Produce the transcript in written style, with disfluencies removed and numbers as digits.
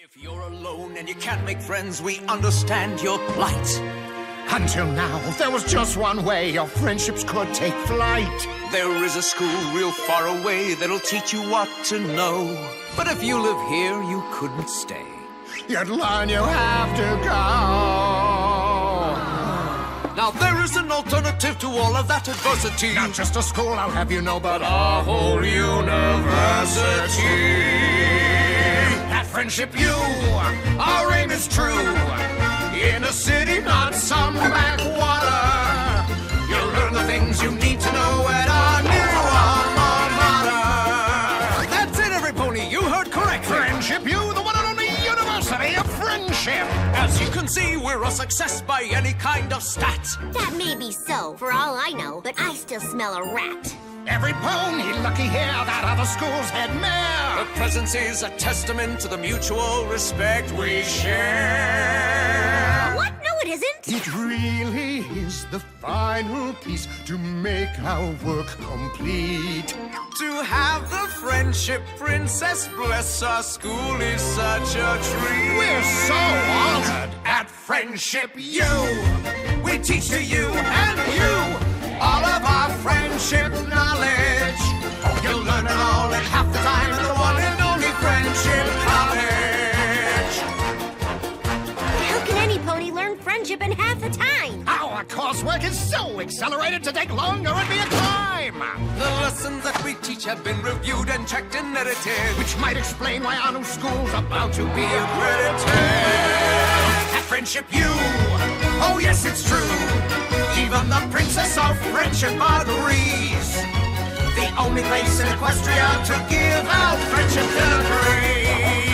If you're alone and you can't make friends, we understand your plight. Until now, there was just one way your friendships could take flight. There is a school real far away that'll teach you what to know. But if you live here, you couldn't stay. You'd learn you have to go. Now there is an alternative to all of that adversity. Not just a school, I'll have you know, but a whole university. At Friendship U, our aim is true. In a city, not some backwater. You'll learn the things you need to know at our new alma mater. That's it, every pony. You heard correctly. Friendship U, the one and only University of Friendship. As you can see, we're a success by any kind of stat. That may be so, for all I know, but I still smell a rat. Every pony lucky here, that other school's head mare. The presence is a testament to the mutual respect we share. What? No, it isn't. It really is the final piece to make our work complete. To have the Friendship Princess bless our school is such a treat. We're so honored at Friendship U. We teach to you and you all of our friendship knowledge. You'll learn it all in half the time at the one and only Friendship College. How can any pony learn friendship in half the time? Our coursework is so accelerated to take longer and be a climb. The lessons that we teach have been reviewed and checked and edited, Which might explain why our new school's about to be accredited. At Friendship U, oh yes, it's true. Even the Princess of Friendship agrees. The only place in Equestria to give out friendship degrees.